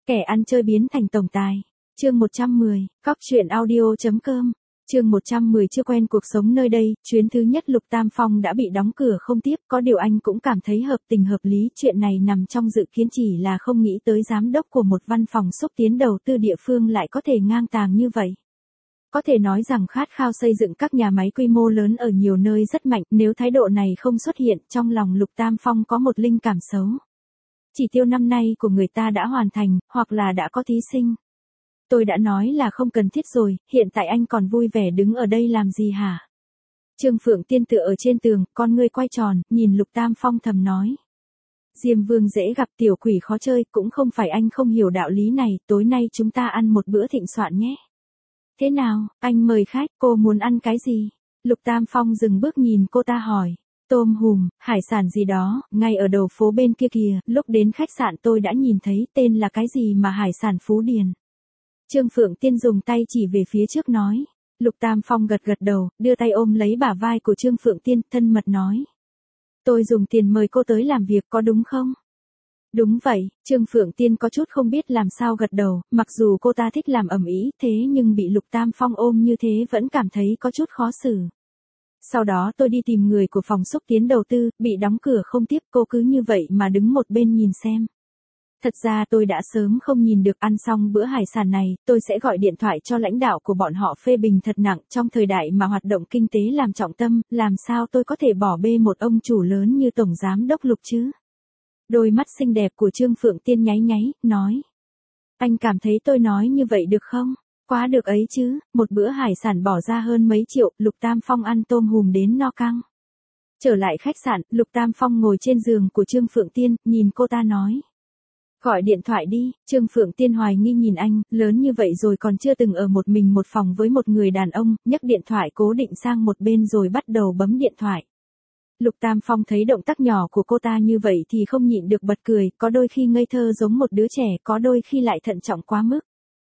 Kẻ ăn chơi biến thành tổng tài. Chương 110, Cóc truyện audio.com. Chương 110 chưa quen cuộc sống nơi đây, chuyến thứ nhất Lục Tam Phong đã bị đóng cửa không tiếp, có điều anh cũng cảm thấy hợp tình hợp lý, chuyện này nằm trong dự kiến chỉ là không nghĩ tới giám đốc của một văn phòng xúc tiến đầu tư địa phương lại có thể ngang tàng như vậy. Có thể nói rằng khát khao xây dựng các nhà máy quy mô lớn ở nhiều nơi rất mạnh, nếu thái độ này không xuất hiện, trong lòng Lục Tam Phong có một linh cảm xấu. Chỉ tiêu năm nay của người ta đã hoàn thành, hoặc là đã có thí sinh. Tôi đã nói là không cần thiết rồi, hiện tại anh còn vui vẻ đứng ở đây làm gì hả? Trương Phượng Tiên tựa ở trên tường, con ngươi quay tròn, nhìn Lục Tam Phong thầm nói. Diêm Vương dễ gặp, tiểu quỷ khó chơi, cũng không phải anh không hiểu đạo lý này, tối nay chúng ta ăn một bữa thịnh soạn nhé. Thế nào, anh mời khách, cô muốn ăn cái gì? Lục Tam Phong dừng bước nhìn cô ta hỏi. Tôm hùm, hải sản gì đó, ngay ở đầu phố bên kia kìa, lúc đến khách sạn tôi đã nhìn thấy, tên là cái gì mà hải sản Phú Điền. Trương Phượng Tiên dùng tay chỉ về phía trước nói. Lục Tam Phong gật gật đầu, đưa tay ôm lấy bả vai của Trương Phượng Tiên, thân mật nói. Tôi dùng tiền mời cô tới làm việc có đúng không? Đúng vậy, Trương Phượng Tiên có chút không biết làm sao gật đầu, mặc dù cô ta thích làm ầm ĩ, thế nhưng bị Lục Tam Phong ôm như thế vẫn cảm thấy có chút khó xử. Sau đó tôi đi tìm người của phòng xúc tiến đầu tư, bị đóng cửa không tiếp, cô cứ như vậy mà đứng một bên nhìn xem. Thật ra tôi đã sớm không nhìn được, ăn xong bữa hải sản này, tôi sẽ gọi điện thoại cho lãnh đạo của bọn họ phê bình thật nặng, trong thời đại mà hoạt động kinh tế làm trọng tâm, làm sao tôi có thể bỏ bê một ông chủ lớn như Tổng Giám đốc Lục chứ? Đôi mắt xinh đẹp của Trương Phượng Tiên nháy nháy, nói. Anh cảm thấy tôi nói như vậy được không? Quá được ấy chứ, một bữa hải sản bỏ ra hơn mấy triệu, Lục Tam Phong ăn tôm hùm đến no căng. Trở lại khách sạn, Lục Tam Phong ngồi trên giường của Trương Phượng Tiên, nhìn cô ta nói. Gọi điện thoại đi, Trương Phượng Tiên hoài nghi nhìn anh, lớn như vậy rồi còn chưa từng ở một mình một phòng với một người đàn ông, nhấc điện thoại cố định sang một bên rồi bắt đầu bấm điện thoại. Lục Tam Phong thấy động tác nhỏ của cô ta như vậy thì không nhịn được bật cười, có đôi khi ngây thơ giống một đứa trẻ, có đôi khi lại thận trọng quá mức.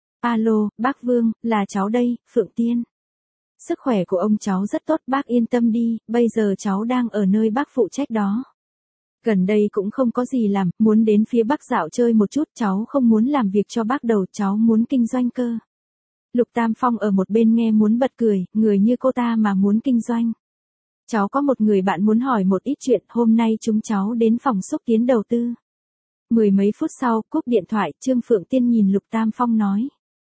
Alo, bác Vương, là cháu đây, Phượng Tiên. Sức khỏe của ông cháu rất tốt, bác yên tâm đi, bây giờ cháu đang ở nơi bác phụ trách đó. Gần đây cũng không có gì làm, muốn đến phía Bắc dạo chơi một chút, cháu không muốn làm việc cho bác đầu, cháu muốn kinh doanh cơ. Lục Tam Phong ở một bên nghe muốn bật cười, người như cô ta mà muốn kinh doanh. Cháu có một người bạn muốn hỏi một ít chuyện, hôm nay chúng cháu đến phòng xúc tiến đầu tư. Mười mấy phút sau, cúp điện thoại, Trương Phượng Tiên nhìn Lục Tam Phong nói.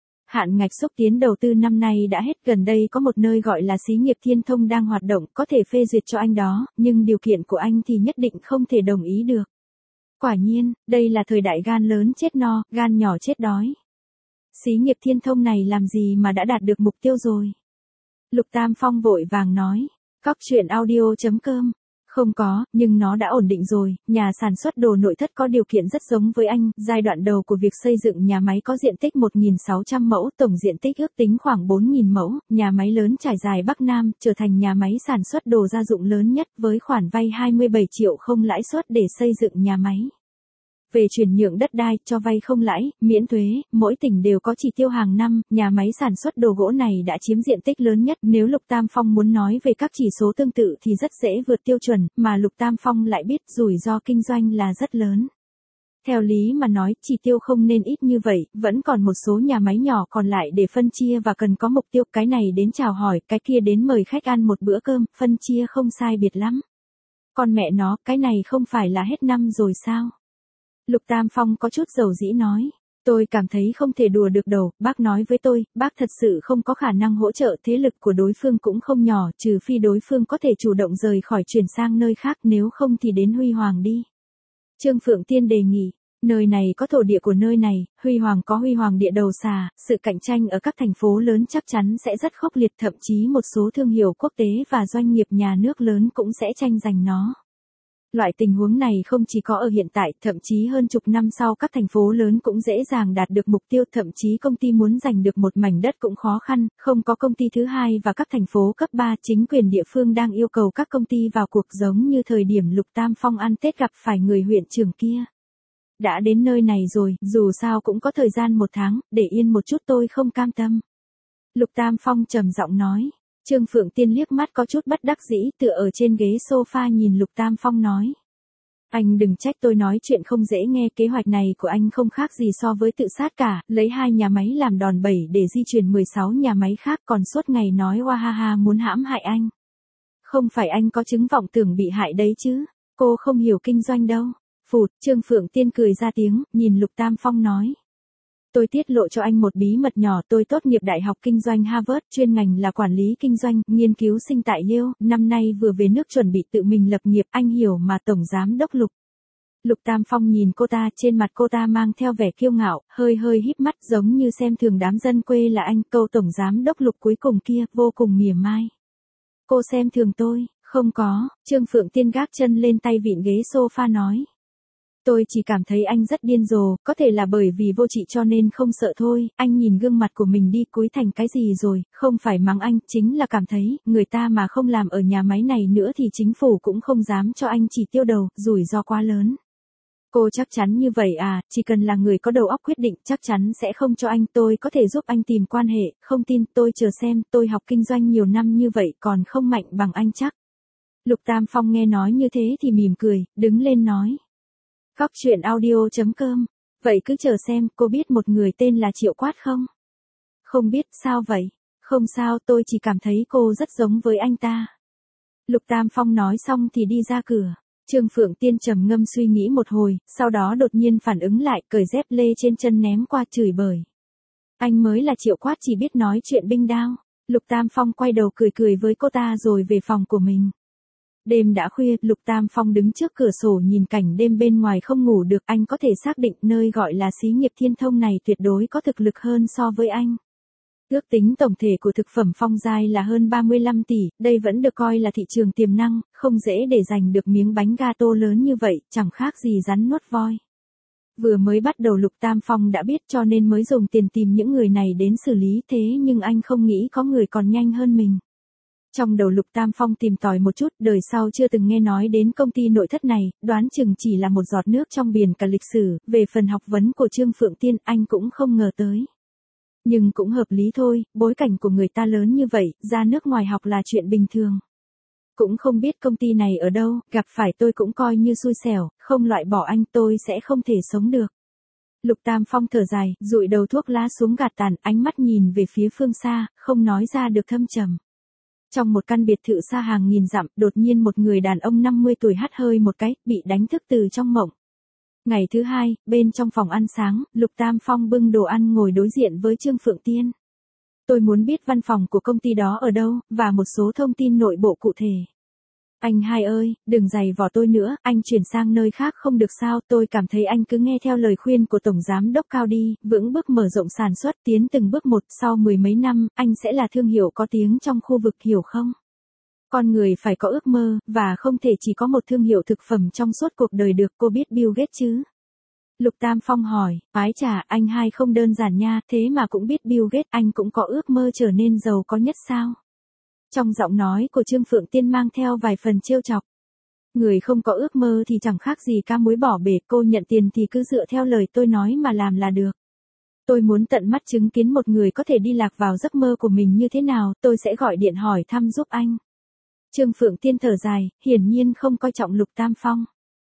Hạn ngạch xúc tiến đầu tư năm nay đã hết, gần đây có một nơi gọi là xí nghiệp Thiên Thông đang hoạt động, có thể phê duyệt cho anh đó, nhưng điều kiện của anh thì nhất định không thể đồng ý được. Quả nhiên, đây là thời đại gan lớn chết no, gan nhỏ chết đói. Xí nghiệp Thiên Thông này làm gì mà đã đạt được mục tiêu rồi? Lục Tam Phong vội vàng nói, Cóc truyện audio.com. Không có, nhưng nó đã ổn định rồi, nhà sản xuất đồ nội thất có điều kiện rất giống với anh, giai đoạn đầu của việc xây dựng nhà máy có diện tích 1.600 mẫu, tổng diện tích ước tính khoảng 4.000 mẫu, nhà máy lớn trải dài Bắc Nam, trở thành nhà máy sản xuất đồ gia dụng lớn nhất với khoản vay 27 triệu không lãi suất để xây dựng nhà máy. Về chuyển nhượng đất đai, cho vay không lãi, miễn thuế, mỗi tỉnh đều có chỉ tiêu hàng năm, nhà máy sản xuất đồ gỗ này đã chiếm diện tích lớn nhất. Nếu Lục Tam Phong muốn nói về các chỉ số tương tự thì rất dễ vượt tiêu chuẩn, mà Lục Tam Phong lại biết rủi ro kinh doanh là rất lớn. Theo lý mà nói, chỉ tiêu không nên ít như vậy, vẫn còn một số nhà máy nhỏ còn lại để phân chia và cần có mục tiêu, cái này đến chào hỏi, cái kia đến mời khách ăn một bữa cơm, phân chia không sai biệt lắm. Còn mẹ nó, cái này không phải là hết năm rồi sao? Lục Tam Phong có chút dầu dĩ nói, tôi cảm thấy không thể đùa được đâu, bác nói với tôi, bác thật sự không có khả năng hỗ trợ, thế lực của đối phương cũng không nhỏ, trừ phi đối phương có thể chủ động rời khỏi chuyển sang nơi khác, nếu không thì đến Huy Hoàng đi. Trương Phượng Tiên đề nghị, nơi này có thổ địa của nơi này, Huy Hoàng có Huy Hoàng địa đầu xà, sự cạnh tranh ở các thành phố lớn chắc chắn sẽ rất khốc liệt, thậm chí một số thương hiệu quốc tế và doanh nghiệp nhà nước lớn cũng sẽ tranh giành nó. Loại tình huống này không chỉ có ở hiện tại, thậm chí hơn chục năm sau các thành phố lớn cũng dễ dàng đạt được mục tiêu, thậm chí công ty muốn giành được một mảnh đất cũng khó khăn, không có công ty thứ hai và các thành phố cấp 3, chính quyền địa phương đang yêu cầu các công ty vào cuộc giống như thời điểm Lục Tam Phong ăn Tết gặp phải người huyện trưởng kia. Đã đến nơi này rồi, dù sao cũng có thời gian 1 tháng, để yên một chút tôi không cam tâm. Lục Tam Phong trầm giọng nói. Trương Phượng Tiên liếc mắt có chút bất đắc dĩ, tựa ở trên ghế sofa nhìn Lục Tam Phong nói. Anh đừng trách tôi nói chuyện không dễ nghe, kế hoạch này của anh không khác gì so với tự sát cả, lấy 2 nhà máy làm đòn bẩy để di chuyển 16 nhà máy khác còn suốt ngày nói wahaha muốn hãm hại anh. Không phải anh có chứng vọng tưởng bị hại đấy chứ, cô không hiểu kinh doanh đâu. Phụt, Trương Phượng Tiên cười ra tiếng, nhìn Lục Tam Phong nói. Tôi tiết lộ cho anh một bí mật nhỏ, tôi tốt nghiệp Đại học Kinh doanh Harvard, chuyên ngành là quản lý kinh doanh, nghiên cứu sinh tại Yale, năm nay vừa về nước chuẩn bị tự mình lập nghiệp, anh hiểu mà Tổng Giám Đốc Lục. Lục Tam Phong nhìn cô ta, trên mặt cô ta mang theo vẻ kiêu ngạo, hơi hơi híp mắt giống như xem thường đám dân quê là anh, câu Tổng Giám Đốc Lục cuối cùng kia, vô cùng mỉa mai. Cô xem thường tôi, không có, Trương Phượng Tiên gác chân lên tay vịn ghế sofa nói. Tôi chỉ cảm thấy anh rất điên rồ, có thể là bởi vì vô trị cho nên không sợ thôi, anh nhìn gương mặt của mình đi cúi thành cái gì rồi, không phải mắng anh, chính là cảm thấy, người ta mà không làm ở nhà máy này nữa thì chính phủ cũng không dám cho anh chỉ tiêu đầu, rủi ro quá lớn. Cô chắc chắn như vậy à, chỉ cần là người có đầu óc quyết định chắc chắn sẽ không cho anh, tôi có thể giúp anh tìm quan hệ, không tin tôi chờ xem, tôi học kinh doanh nhiều năm như vậy còn không mạnh bằng anh chắc. Lục Tam Phong nghe nói như thế thì mỉm cười, đứng lên nói. Cóc truyện audio.com. Vậy cứ chờ xem, cô biết một người tên là Triệu Quát không? Không biết, sao vậy? Không sao, tôi chỉ cảm thấy cô rất giống với anh ta. Lục Tam Phong nói xong thì đi ra cửa. Trương Phượng Tiên trầm ngâm suy nghĩ một hồi, sau đó đột nhiên phản ứng lại, cởi dép lê trên chân ném qua chửi bới. Anh mới là Triệu Quát chỉ biết nói chuyện binh đao. Lục Tam Phong quay đầu cười cười với cô ta rồi về phòng của mình. Đêm đã khuya, Lục Tam Phong đứng trước cửa sổ nhìn cảnh đêm bên ngoài không ngủ được, anh có thể xác định nơi gọi là xí nghiệp Thiên Thông này tuyệt đối có thực lực hơn so với anh. Ước tính tổng thể của thực phẩm Phong Giai là hơn 35 tỷ, đây vẫn được coi là thị trường tiềm năng, không dễ để giành được miếng bánh gato lớn như vậy, chẳng khác gì rắn nuốt voi. Vừa mới bắt đầu Lục Tam Phong đã biết cho nên mới dùng tiền tìm những người này đến xử lý, thế nhưng anh không nghĩ có người còn nhanh hơn mình. Trong đầu Lục Tam Phong tìm tòi một chút, đời sau chưa từng nghe nói đến công ty nội thất này, đoán chừng chỉ là một giọt nước trong biển cả lịch sử, về phần học vấn của Trương Phượng Tiên anh cũng không ngờ tới. Nhưng cũng hợp lý thôi, bối cảnh của người ta lớn như vậy, ra nước ngoài học là chuyện bình thường. Cũng không biết công ty này ở đâu, gặp phải tôi cũng coi như xui xẻo, không loại bỏ anh tôi sẽ không thể sống được. Lục Tam Phong thở dài, dụi đầu thuốc lá xuống gạt tàn, ánh mắt nhìn về phía phương xa, không nói ra được thâm trầm. Trong một căn biệt thự xa hàng nghìn dặm, đột nhiên một người đàn ông 50 tuổi hắt hơi một cái, bị đánh thức từ trong mộng. Ngày thứ hai, bên trong phòng ăn sáng, Lục Tam Phong bưng đồ ăn ngồi đối diện với Trương Phượng Tiên. Tôi muốn biết văn phòng của công ty đó ở đâu, và một số thông tin nội bộ cụ thể. Anh hai ơi, đừng giày vò tôi nữa, anh chuyển sang nơi khác không được sao, tôi cảm thấy anh cứ nghe theo lời khuyên của Tổng Giám Đốc Cao đi, vững bước mở rộng sản xuất, tiến từng bước một, sau 10 mấy năm, anh sẽ là thương hiệu có tiếng trong khu vực, hiểu không? Con người phải có ước mơ, và không thể chỉ có một thương hiệu thực phẩm trong suốt cuộc đời được, cô biết Bill Gates chứ? Lục Tam Phong hỏi, ái chà, anh hai không đơn giản nha, thế mà cũng biết Bill Gates, anh cũng có ước mơ trở nên giàu có nhất sao? Trong giọng nói của Trương Phượng Tiên mang theo vài phần trêu chọc. Người không có ước mơ thì chẳng khác gì cá muối bỏ bể, cô nhận tiền thì cứ dựa theo lời tôi nói mà làm là được. Tôi muốn tận mắt chứng kiến một người có thể đi lạc vào giấc mơ của mình như thế nào, tôi sẽ gọi điện hỏi thăm giúp anh. Trương Phượng Tiên thở dài, hiển nhiên không coi trọng Lục Tam Phong.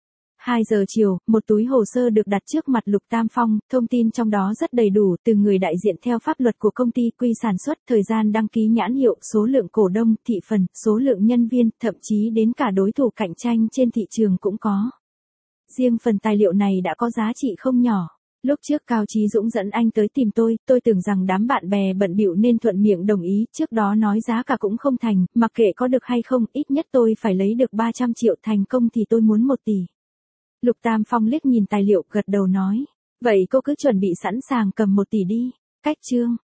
2 giờ chiều, một túi hồ sơ được đặt trước mặt Lục Tam Phong, thông tin trong đó rất đầy đủ, từ người đại diện theo pháp luật của công ty, quy sản xuất, thời gian đăng ký nhãn hiệu, số lượng cổ đông, thị phần, số lượng nhân viên, thậm chí đến cả đối thủ cạnh tranh trên thị trường cũng có. Riêng phần tài liệu này đã có giá trị không nhỏ. Lúc trước Cao Chí Dũng dẫn anh tới tìm tôi tưởng rằng đám bạn bè bận bịu nên thuận miệng đồng ý, trước đó nói giá cả cũng không thành, mặc kệ có được hay không, ít nhất tôi phải lấy được 300 triệu, thành công thì tôi muốn 1 tỷ. Lục Tam Phong liếc nhìn tài liệu, gật đầu nói, vậy cô cứ chuẩn bị sẵn sàng cầm 1 tỷ đi. Cách chương